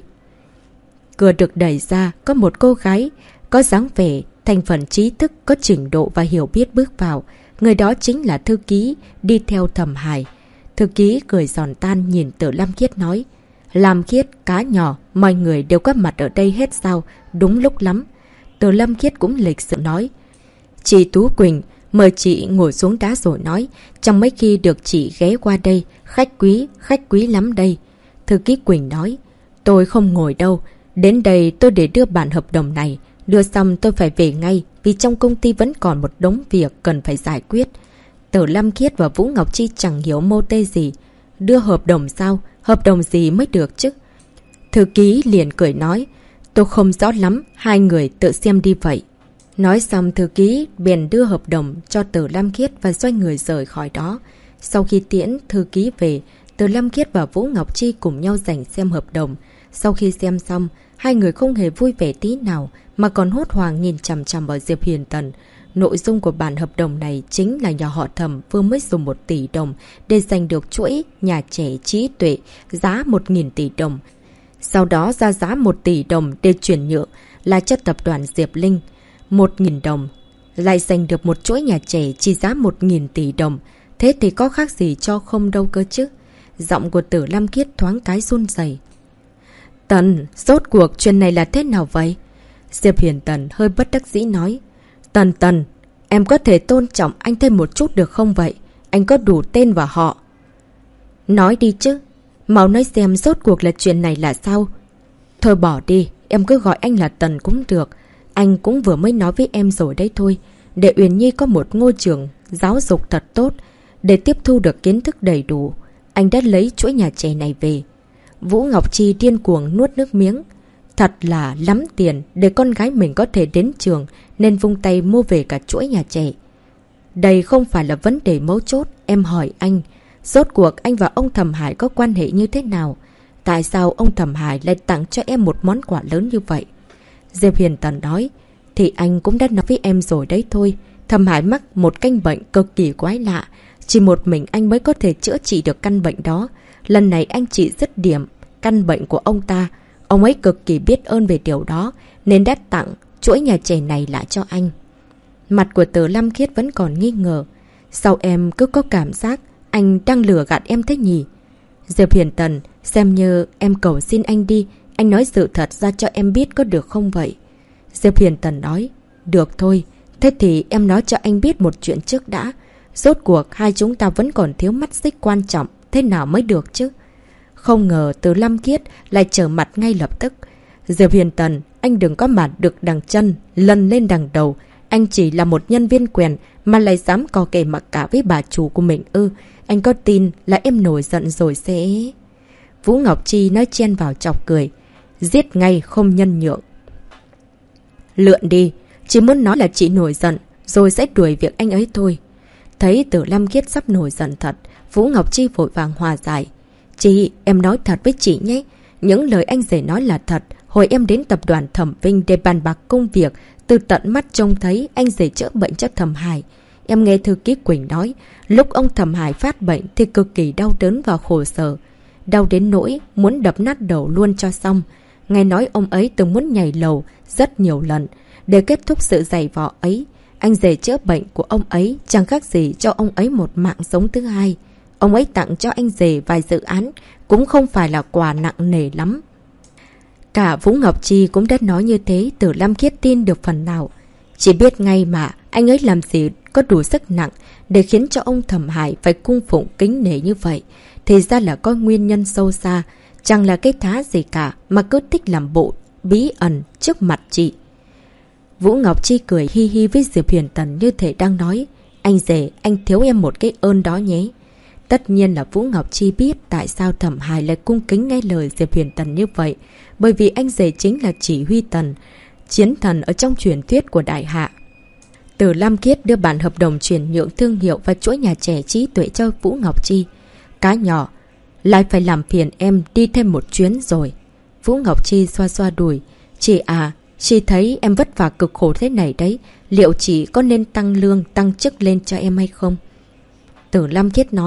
Cửa được đẩy ra, có một cô gái có dáng vẻ, thành phần trí thức, có trình độ và hiểu biết bước vào. Người đó chính là thư ký đi theo Thẩm Hải. Thư ký cười giòn tan nhìn Tử Lâm Khiết nói, Lam Khiết, cá nhỏ, mọi người đều có mặt ở đây hết sao, đúng lúc lắm. Tử Lâm Khiết cũng lịch sự nói, chị Tú Quỳnh, mời chị ngồi xuống đá rồi nói, trong mấy khi được chị ghé qua đây, khách quý lắm đây. Thư ký Quỳnh nói, tôi không ngồi đâu, đến đây tôi để đưa bản hợp đồng này, đưa xong tôi phải về ngay, vì trong công ty vẫn còn một đống việc cần phải giải quyết. Tử Lâm Khiết và Vũ Ngọc Chi chẳng hiểu mô tê gì. Đưa hợp đồng sao? Hợp đồng gì mới được chứ? Thư ký liền cười nói, tôi không rõ lắm, hai người tự xem đi vậy. Nói xong thư ký bèn đưa hợp đồng cho Tử Lâm Khiết và xoay người rời khỏi đó. Sau khi tiễn thư ký về, Tử Lâm Khiết và Vũ Ngọc Chi cùng nhau dành xem hợp đồng. Sau khi xem xong, hai người không hề vui vẻ tí nào mà còn hốt hoảng nhìn chằm chằm vào Diệp Huyền Tần. Nội dung của bản hợp đồng này chính là nhà họ Thẩm vừa mới dùng 1 tỷ đồng để giành được chuỗi nhà trẻ trí tuệ giá 1.000 tỷ đồng. Sau đó ra giá 1 tỷ đồng để chuyển nhượng lại cho tập đoàn Diệp Linh. 1.000 đồng lại giành được một chuỗi nhà trẻ chỉ giá 1.000 tỷ đồng. Thế thì có khác gì cho không đâu cơ chứ. Giọng của Tử Lâm Khiết thoáng cái run rẩy. Tần, rốt cuộc chuyện này là thế nào vậy? Diệp Huyền Tần hơi bất đắc dĩ nói. Tần, em có thể tôn trọng anh thêm một chút được không vậy? Anh có đủ tên và họ. Nói đi chứ. Mau nói xem rốt cuộc là chuyện này là sao? Thôi bỏ đi, em cứ gọi anh là Tần cũng được. Anh cũng vừa mới nói với em rồi đấy thôi. Để Uyển Nhi có một ngôi trường giáo dục thật tốt, để tiếp thu được kiến thức đầy đủ, anh đã lấy chuỗi nhà trẻ này về. Vũ Ngọc Chi điên cuồng nuốt nước miếng. Thật là lắm tiền để con gái mình có thể đến trường, nên vung tay mua về cả chuỗi nhà trẻ. Đây không phải là vấn đề mấu chốt, em hỏi anh. Rốt cuộc anh và ông Thẩm Hải có quan hệ như thế nào? Tại sao ông Thẩm Hải lại tặng cho em một món quà lớn như vậy? Diệp Huyền Tần nói, thì anh cũng đã nói với em rồi đấy thôi. Thẩm Hải mắc một căn bệnh cực kỳ quái lạ. Chỉ một mình anh mới có thể chữa trị được căn bệnh đó. Lần này anh chỉ dứt điểm căn bệnh của ông ta. Ông ấy cực kỳ biết ơn về điều đó, nên đã tặng chuỗi nhà trẻ này lại cho anh. Mặt của Tử Lâm Khiết vẫn còn nghi ngờ. Sao em cứ có cảm giác anh đang lừa gạt em thế nhỉ? Diệp Huyền Tần, xem như em cầu xin anh đi. Anh nói sự thật ra cho em biết có được không vậy? Diệp Huyền Tần nói, được thôi. Thế thì em nói cho anh biết một chuyện trước đã. Rốt cuộc hai chúng ta vẫn còn thiếu mắt xích quan trọng. Thế nào mới được chứ? Không ngờ Tử Lâm Khiết lại trở mặt ngay lập tức. Diệp Huyền Tần, anh đừng có mà được đằng chân lân lên đằng đầu. Anh chỉ là một nhân viên quèn mà lại dám co kè mặc cả với bà chủ của mình ư? Anh có tin là em nổi giận rồi sẽ... Vũ Ngọc Chi nói chen vào chọc cười. Giết ngay không nhân nhượng. Lượn đi. Chỉ muốn nói là chị nổi giận rồi sẽ đuổi việc anh ấy thôi. Thấy Tử Lâm Khiết sắp nổi giận thật, Vũ Ngọc Chi vội vàng hòa giải. Chị, em nói thật với chị nhé. Những lời anh rể nói là thật. Hồi em đến tập đoàn Thẩm Vinh để bàn bạc công việc, từ tận mắt trông thấy anh rể chữa bệnh cho Thẩm Hải. Em nghe thư ký Quỳnh nói, lúc ông Thẩm Hải phát bệnh thì cực kỳ đau đớn và khổ sở. Đau đến nỗi muốn đập nát đầu luôn cho xong. Nghe nói ông ấy từng muốn nhảy lầu rất nhiều lần. Để kết thúc sự giày vò ấy, anh rể chữa bệnh của ông ấy chẳng khác gì cho ông ấy một mạng sống thứ hai. Ông ấy tặng cho anh rể vài dự án, cũng không phải là quà nặng nề lắm. Cả Vũ Ngọc Chi cũng đã nói như thế, Tử Lâm Khiết tin được phần nào. Chỉ biết ngay mà anh ấy làm gì có đủ sức nặng để khiến cho ông Thẩm Hải phải cung phụng kính nể như vậy. Thì ra là có nguyên nhân sâu xa, chẳng là cái thá gì cả mà cứ thích làm bộ bí ẩn trước mặt chị. Vũ Ngọc Chi cười hi hi với Diệp Huyền Tần như thể đang nói, anh rể, anh thiếu em một cái ơn đó nhé. Tất nhiên là Vũ Ngọc Chi biết tại sao Thẩm Hải lại cung kính nghe lời Diệp Huyền Tần như vậy. Bởi vì anh rể chính là chỉ huy tần, chiến thần ở trong truyền thuyết của Đại Hạ. Tử Lâm Khiết đưa bản hợp đồng chuyển nhượng thương hiệu và chuỗi nhà trẻ trí tuệ cho Vũ Ngọc Chi. Cá nhỏ, lại phải làm phiền em đi thêm một chuyến rồi. Vũ Ngọc Chi xoa xoa đùi. Chị à, chị thấy em vất vả cực khổ thế này đấy. Liệu chị có nên tăng lương, tăng chức lên cho em hay không? Tử Lâm Khiết nói,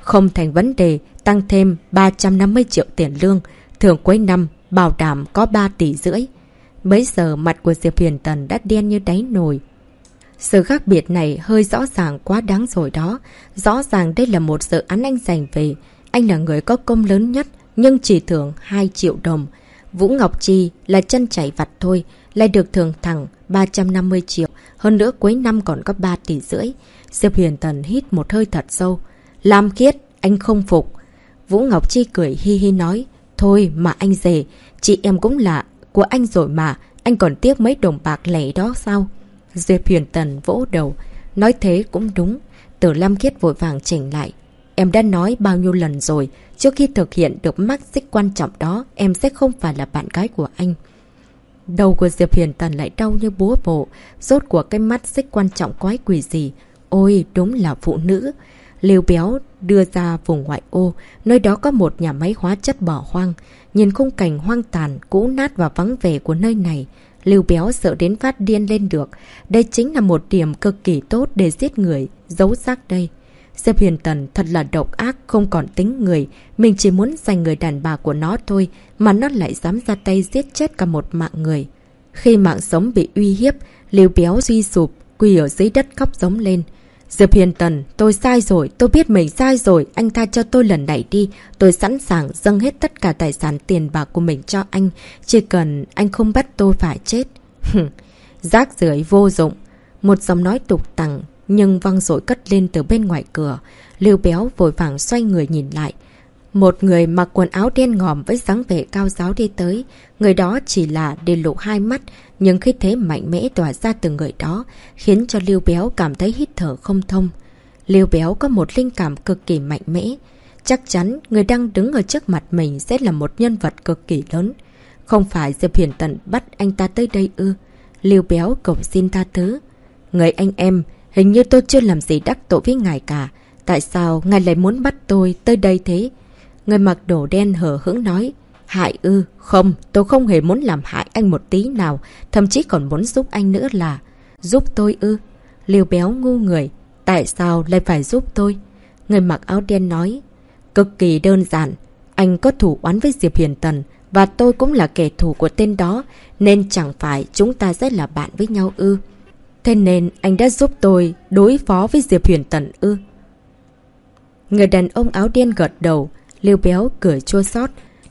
Không thành vấn đề, tăng thêm 350 triệu tiền lương, thưởng cuối năm, bảo đảm có 3,5 tỷ. Bấy giờ mặt của Diệp Huyền Tần đã đen như đáy nồi. Sự khác biệt này hơi rõ ràng quá đáng rồi đó. Rõ ràng đây là một dự án anh giành về. Anh là người có công lớn nhất, nhưng chỉ thưởng 2 triệu đồng. Vũ Ngọc Chi là chân chảy vặt thôi, lại được thưởng thẳng 350 triệu. Hơn nữa cuối năm còn có 3,5 tỷ. Diệp Huyền Tần hít một hơi thật sâu. Lam Khiết, anh không phục. Vũ Ngọc Chi cười hi hi nói. Thôi mà anh dè, chị em cũng là của anh rồi mà. Anh còn tiếc mấy đồng bạc lẻ đó sao? Diệp Huyền Tần vỗ đầu. Nói thế cũng đúng. Từ Lam Khiết vội vàng chỉnh lại. Em đã nói bao nhiêu lần rồi, trước khi thực hiện được mắc xích quan trọng đó, em sẽ không phải là bạn gái của anh. Đầu của Diệp Huyền Tần lại đau như búa bổ. Rốt cuộc cái mắt xích quan trọng quái quỷ gì? Ôi, đúng là phụ nữ. Lưu Béo đưa ra vùng ngoại ô, nơi đó có một nhà máy hóa chất bỏ hoang. Nhìn khung cảnh hoang tàn, cũ nát và vắng vẻ của nơi này, Lưu Béo sợ đến phát điên lên được. Đây chính là một điểm cực kỳ tốt để giết người, giấu xác đây. Diệp Huyền Tần thật là độc ác, không còn tính người. Mình chỉ muốn giành người đàn bà của nó thôi, mà nó lại dám ra tay giết chết cả một mạng người. Khi mạng sống bị uy hiếp, Lưu Béo suy sụp, quỳ ở dưới đất khóc giống lên. Diệp Huyền Tần, tôi sai rồi, tôi biết mình sai rồi, anh tha cho tôi lần này đi. Tôi sẵn sàng dâng hết tất cả tài sản tiền bạc của mình cho anh, chỉ cần anh không bắt tôi phải chết. Rác rưởi vô dụng. Một giọng nói tục tằng nhưng vang dội cất lên từ bên ngoài cửa. Lưu Béo vội vàng xoay người nhìn lại. Một người mặc quần áo đen ngòm với dáng vẻ cao giáo đi tới. Người đó chỉ là để lộ hai mắt, nhưng khí thế mạnh mẽ tỏa ra từ người đó, khiến cho Lưu Béo cảm thấy hít thở không thông. Lưu Béo có một linh cảm cực kỳ mạnh mẽ. Chắc chắn người đang đứng ở trước mặt mình sẽ là một nhân vật cực kỳ lớn. Không phải Diệp Huyền Tần bắt anh ta tới đây ư? Lưu Béo cầu xin tha thứ. Người anh em, hình như tôi chưa làm gì đắc tội với ngài cả. Tại sao ngài lại muốn bắt tôi tới đây thế? Người mặc đồ đen hờ hững nói. Hại ư? Không, tôi không hề muốn làm hại anh một tí nào. Thậm chí còn muốn giúp anh nữa là. Giúp tôi ư? Lưu Béo ngu người. Tại sao lại phải giúp tôi? Người mặc áo đen nói. Cực kỳ đơn giản. Anh có thủ oán với Diệp Huyền Tần, và tôi cũng là kẻ thù của tên đó, nên chẳng phải chúng ta sẽ là bạn với nhau ư? Thế nên anh đã giúp tôi đối phó với Diệp Huyền Tần ư? Người đàn ông áo đen gật đầu. Lưu Béo cười chua xót.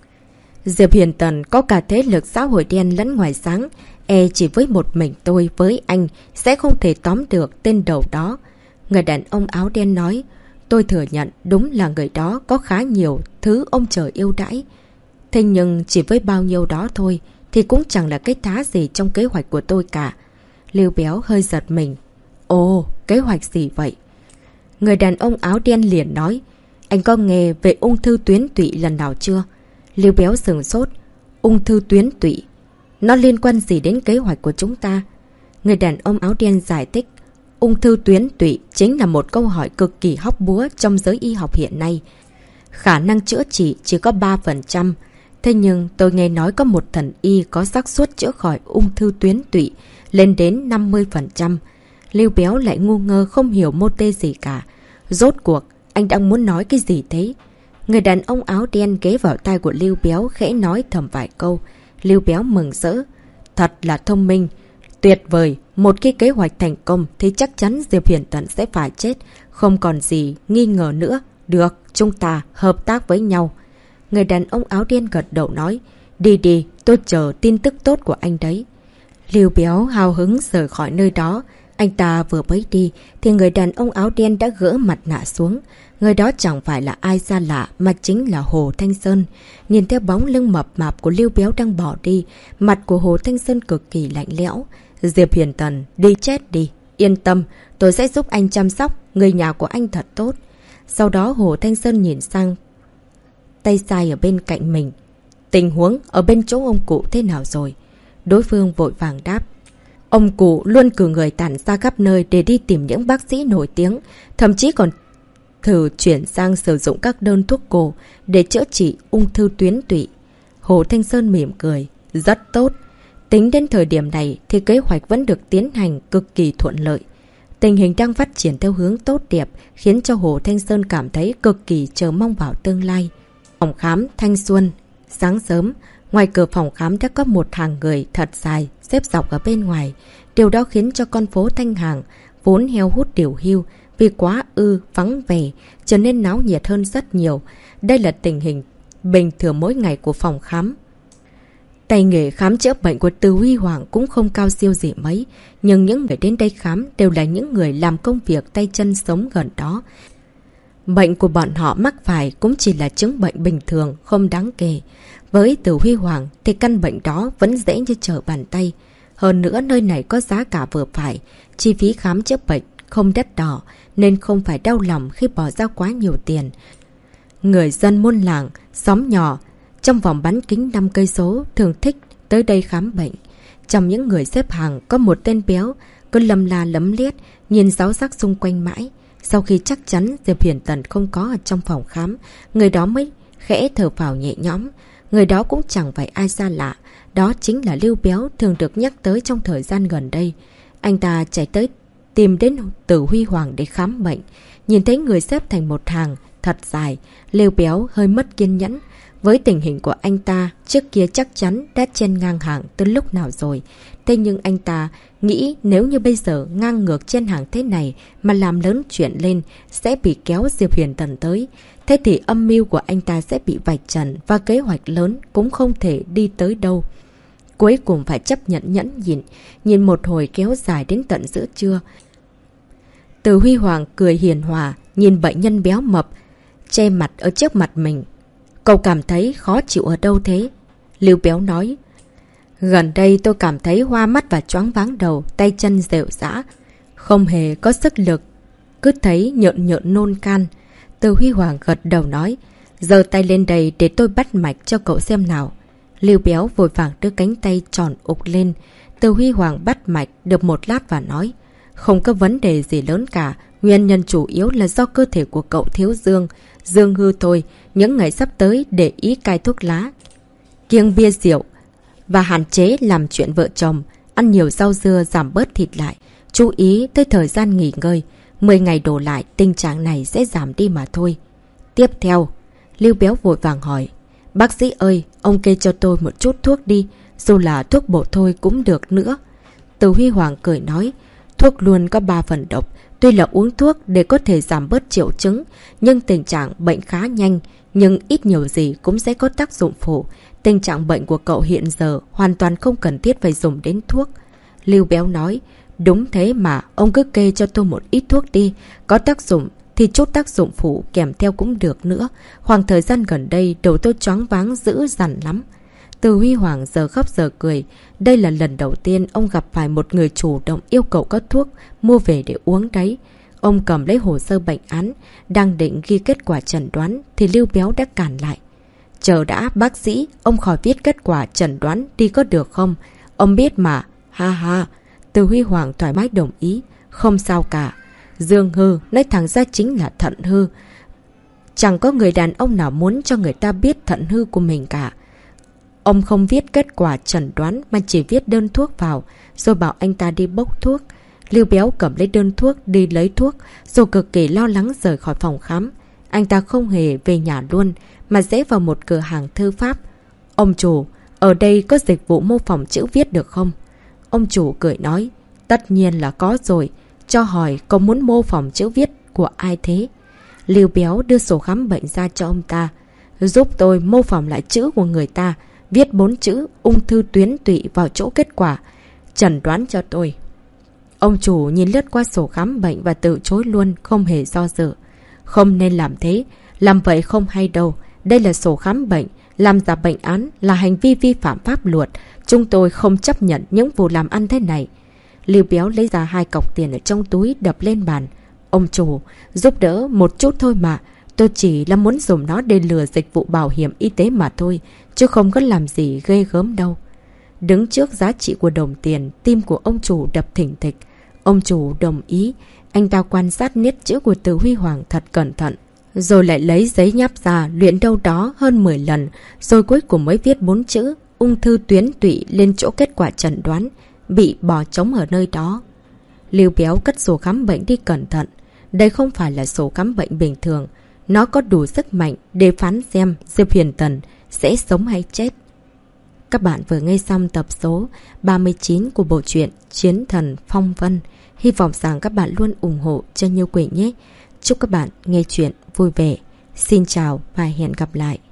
Diệp Huyền Tần có cả thế lực xã hội đen lẫn ngoài sáng. Chỉ với một mình tôi với anh sẽ không thể tóm được tên đầu đó. Người đàn ông áo đen nói. Tôi thừa nhận đúng là người đó có khá nhiều thứ ông trời yêu đãi. Thế nhưng chỉ với bao nhiêu đó thôi thì cũng chẳng là cái thá gì trong kế hoạch của tôi cả. Lưu Béo hơi giật mình. Ồ, kế hoạch gì vậy? Người đàn ông áo đen liền nói. Anh có nghe về ung thư tuyến tụy lần nào chưa? Lưu Béo sửng sốt. Ung thư tuyến tụy? Nó liên quan gì đến kế hoạch của chúng ta? Người đàn ông áo đen giải thích. Ung thư tuyến tụy chính là một câu hỏi cực kỳ hóc búa trong giới y học hiện nay. Khả năng chữa trị chỉ có 3%. Thế nhưng tôi nghe nói có một thần y có xác suất chữa khỏi ung thư tuyến tụy lên đến 50%. Lưu Béo lại ngu ngơ không hiểu mô tê gì cả. Rốt cuộc, anh đang muốn nói cái gì thế? Người đàn ông áo đen ghé vào tai của Lưu Béo khẽ nói thầm vài câu. Lưu Béo mừng rỡ. Thật là thông minh. Tuyệt vời. Một khi kế hoạch thành công thì chắc chắn Diệp Huyền Tần sẽ phải chết. Không còn gì nghi ngờ nữa. Được, chúng ta hợp tác với nhau. Người đàn ông áo đen gật đầu nói. Đi đi, tôi chờ tin tức tốt của anh đấy. Lưu Béo hào hứng rời khỏi nơi đó. Anh ta vừa mới đi thì người đàn ông áo đen đã gỡ mặt nạ xuống. Người đó chẳng phải là ai xa lạ mà chính là Hồ Thanh Sơn. Nhìn theo bóng lưng mập mạp của Lưu Béo đang bỏ đi, mặt của Hồ Thanh Sơn cực kỳ lạnh lẽo. Diệp Huyền Tần, đi chết đi. Yên tâm, tôi sẽ giúp anh chăm sóc người nhà của anh thật tốt. Sau đó Hồ Thanh Sơn nhìn sang tay sai ở bên cạnh mình. Tình huống ở bên chỗ ông cụ thế nào rồi? Đối phương vội vàng đáp. Ông cụ luôn cử người tản ra khắp nơi để đi tìm những bác sĩ nổi tiếng, thậm chí còn thử chuyển sang sử dụng các đơn thuốc cổ để chữa trị ung thư tuyến tụy. Hồ Thanh Sơn mỉm cười. Rất tốt. Tính đến thời điểm này thì kế hoạch vẫn được tiến hành cực kỳ thuận lợi. Tình hình đang phát triển theo hướng tốt đẹp, khiến cho Hồ Thanh Sơn cảm thấy cực kỳ chờ mong vào tương lai. Phòng khám Thanh Xuân. Sáng sớm, ngoài cửa phòng khám đã có một hàng người thật dài, xếp dọc ở bên ngoài. Điều đó khiến cho con phố Thanh Hàng, vốn heo hút điều hưu, vì quá vắng vẻ, trở nên náo nhiệt hơn rất nhiều. Đây là tình hình bình thường mỗi ngày của phòng khám. Tay nghề khám chữa bệnh của Từ Huy Hoàng cũng không cao siêu gì mấy, nhưng những người đến đây khám đều là những người làm công việc tay chân sống gần đó. Bệnh của bọn họ mắc phải cũng chỉ là chứng bệnh bình thường, không đáng kể. Với Từ Huy Hoàng thì căn bệnh đó vẫn dễ như trở bàn tay. Hơn nữa nơi này có giá cả vừa phải, chi phí khám chữa bệnh không đắt đỏ nên không phải đau lòng khi bỏ ra quá nhiều tiền. Người dân muôn làng, xóm nhỏ trong vòng bán kính 5 cây số thường thích tới đây khám bệnh. Trong những người xếp hàng có một tên béo, cứ lầm la lấm liết, nhìn giáo giác xung quanh mãi. Sau khi chắc chắn Diệp Huyền Tần không có ở trong phòng khám, người đó mới khẽ thở phào nhẹ nhõm. Người đó cũng chẳng phải ai xa lạ, đó chính là Lưu Béo thường được nhắc tới trong thời gian gần đây. Anh ta chạy tới tìm đến Từ Huy Hoàng để khám bệnh. Nhìn thấy người xếp thành một hàng thật dài, Lưu Béo hơi mất kiên nhẫn. Với tình hình của anh ta, trước kia chắc chắn đã chen ngang hàng từ lúc nào rồi. Thế nhưng anh ta nghĩ nếu như bây giờ ngang ngược chen hàng thế này mà làm lớn chuyện lên sẽ bị kéo Diệp Huyền Tần tới. Thế thì âm mưu của anh ta sẽ bị vạch trần và kế hoạch lớn cũng không thể đi tới đâu. Cuối cùng phải chấp nhận nhẫn nhìn một hồi kéo dài đến tận giữa trưa. Từ Huy Hoàng cười hiền hòa, nhìn bệnh nhân béo mập, che mặt ở trước mặt mình. Cậu cảm thấy khó chịu ở đâu thế? Lưu Béo nói. Gần đây tôi cảm thấy hoa mắt và choáng váng đầu, tay chân rệu rã, không hề có sức lực, cứ thấy nhợn nôn can. Từ Huy Hoàng gật đầu nói. Giơ tay lên đây để tôi bắt mạch cho cậu xem nào. Lưu Béo vội vàng đưa cánh tay tròn ục lên. Từ Huy Hoàng bắt mạch được một lát và nói. Không có vấn đề gì lớn cả. Nguyên nhân chủ yếu là do cơ thể của cậu thiếu dương hư thôi. Những ngày sắp tới để ý cai thuốc lá, kiêng bia rượu và hạn chế làm chuyện vợ chồng. Ăn nhiều rau dưa, giảm bớt thịt lại. Chú ý tới thời gian nghỉ ngơi. 10 ngày đổ lại tình trạng này sẽ giảm đi mà thôi. Tiếp theo, Lưu Béo vội vàng hỏi. Bác sĩ ơi, ông kê cho tôi một chút thuốc đi. Dù là thuốc bổ thôi cũng được nữa. Từ Huy Hoàng cười nói. Thuốc luôn có 3 phần độc. Tuy là uống thuốc để có thể giảm bớt triệu chứng, nhưng tình trạng bệnh khá nhanh, nhưng ít nhiều gì cũng sẽ có tác dụng phụ. Tình trạng bệnh của cậu hiện giờ hoàn toàn không cần thiết phải dùng đến thuốc. Lưu Béo nói. Đúng thế mà, ông cứ kê cho tôi một ít thuốc đi. Có tác dụng thì chút tác dụng phụ kèm theo cũng được nữa. Khoảng thời gian gần đây đầu tôi choáng váng dữ dằn lắm. Từ Huy Hoàng giờ khóc giờ cười. Đây là lần đầu tiên ông gặp phải một người chủ động yêu cầu có thuốc mua về để uống đấy. Ông cầm lấy hồ sơ bệnh án, đang định ghi kết quả chẩn đoán thì Lưu Béo đã cản lại. Chờ đã bác sĩ, ông khỏi viết kết quả chẩn đoán đi có được không? Ông biết mà. Ha ha. Từ Huy Hoàng thoải mái đồng ý. Không sao cả. Dương hư, nói thẳng ra chính là thận hư. Chẳng có người đàn ông nào muốn cho người ta biết thận hư của mình cả. Ông không viết kết quả chẩn đoán mà chỉ viết đơn thuốc vào, rồi bảo anh ta đi bốc thuốc. Lưu Béo cầm lấy đơn thuốc đi lấy thuốc, rồi cực kỳ lo lắng rời khỏi phòng khám. Anh ta không hề về nhà luôn, mà rẽ vào một cửa hàng thư pháp. Ông chủ, ở đây có dịch vụ mô phỏng chữ viết được không? Ông chủ cười nói. Tất nhiên là có rồi. Cho hỏi có muốn mô phỏng chữ viết của ai thế? Lưu Béo đưa sổ khám bệnh ra cho ông ta. Giúp tôi mô phỏng lại chữ của người ta. Viết 4 chữ ung thư tuyến tụy vào chỗ kết quả chẩn đoán cho tôi. Ông chủ nhìn lướt qua sổ khám bệnh và từ chối luôn, không hề do dự. Không nên làm thế. Làm vậy không hay đâu. Đây là sổ khám bệnh. Làm giả bệnh án là hành vi vi phạm pháp luật. Chúng tôi không chấp nhận những vụ làm ăn thế này. Lưu Béo lấy ra 2 cọc tiền ở trong túi đập lên bàn. Ông chủ, giúp đỡ một chút thôi mà. Tôi chỉ là muốn dùng nó để lừa dịch vụ bảo hiểm y tế mà thôi, chứ không có làm gì ghê gớm đâu. Đứng trước giá trị của đồng tiền, tim của ông chủ đập thình thịch. Ông chủ đồng ý. Anh ta quan sát nét chữ của Từ Huy Hoàng thật cẩn thận, rồi lại lấy giấy nháp ra luyện đâu đó hơn 10 lần, rồi cuối cùng mới viết 4 chữ ung thư tuyến tụy lên chỗ kết quả chẩn đoán, bị bỏ trống ở nơi đó. Lưu Béo cất sổ khám bệnh đi cẩn thận. Đây không phải là sổ khám bệnh bình thường. Nó có đủ sức mạnh để phán xem Diệp Huyền Tần sẽ sống hay chết. Các bạn vừa nghe xong tập số 39 của bộ truyện Chiến Thần Phong Vân. Hy vọng rằng các bạn luôn ủng hộ cho Như Quỳnh nhé. Chúc các bạn nghe chuyện vui vẻ. Xin chào và hẹn gặp lại.